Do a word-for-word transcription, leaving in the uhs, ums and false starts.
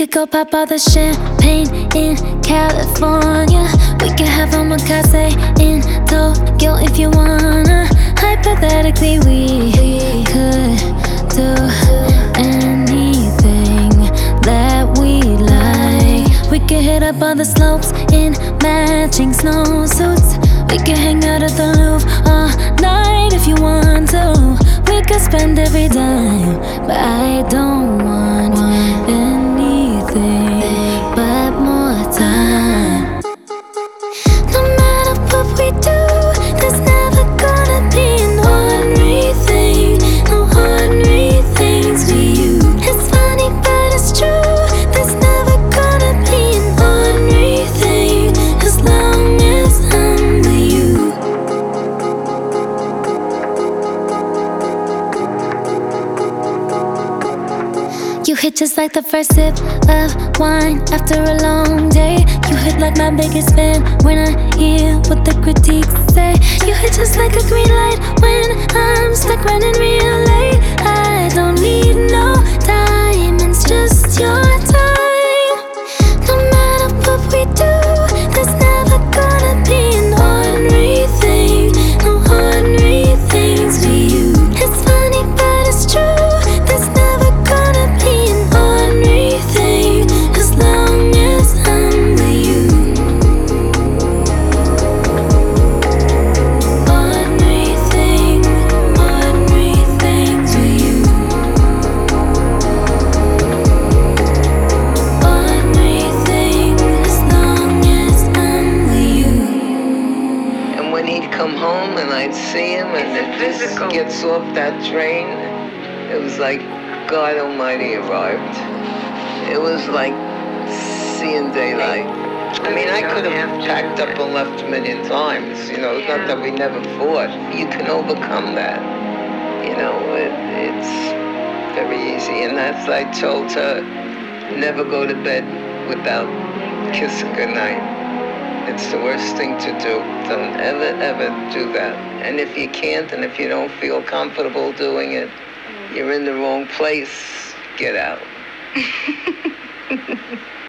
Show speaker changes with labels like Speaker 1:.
Speaker 1: could go pop all the champagne in California. We could have omakase in Tokyo if you wanna. Hypothetically, we could do anything that we like. We could hit up all the slopes in matching snowsuits. We could hang out at the Louvre all night if you want to. We could spend every dime, but I don't want anything but more time. No matter what we do, there's never gonna be an ordinary thing. No ordinary things with you. It's funny, but it's true. There's never gonna be an ordinary thing as long as I'm with you. You hit just like the first sip of wine after a long day. You hit like my biggest fan when I hear what the critiques say. You hit just like a green light when I'm stuck running real late. I don't need no diamonds, just your time. No matter what we do, there's never gonna be an ordinary thing. No ordinary things with you. It's funny, but it's true. There's never gonna be an ordinary thing as long as I'm with you. Ordinary thing, ordinary things with you. Ordinary thing as long as I'm with you.
Speaker 2: And when he'd come home and I'd see him and it just gets off that train, it was like God Almighty arrived. It was like seeing daylight. I mean, I could have packed up and left a million times, you know, it's not that we never fought. You can overcome that, you know, it, it's very easy. And as I told her, never go to bed without kissing goodnight. It's the worst thing to do. Don't ever, ever do that. And if you can't, and if you don't feel comfortable doing it, you're in the wrong place. Get out.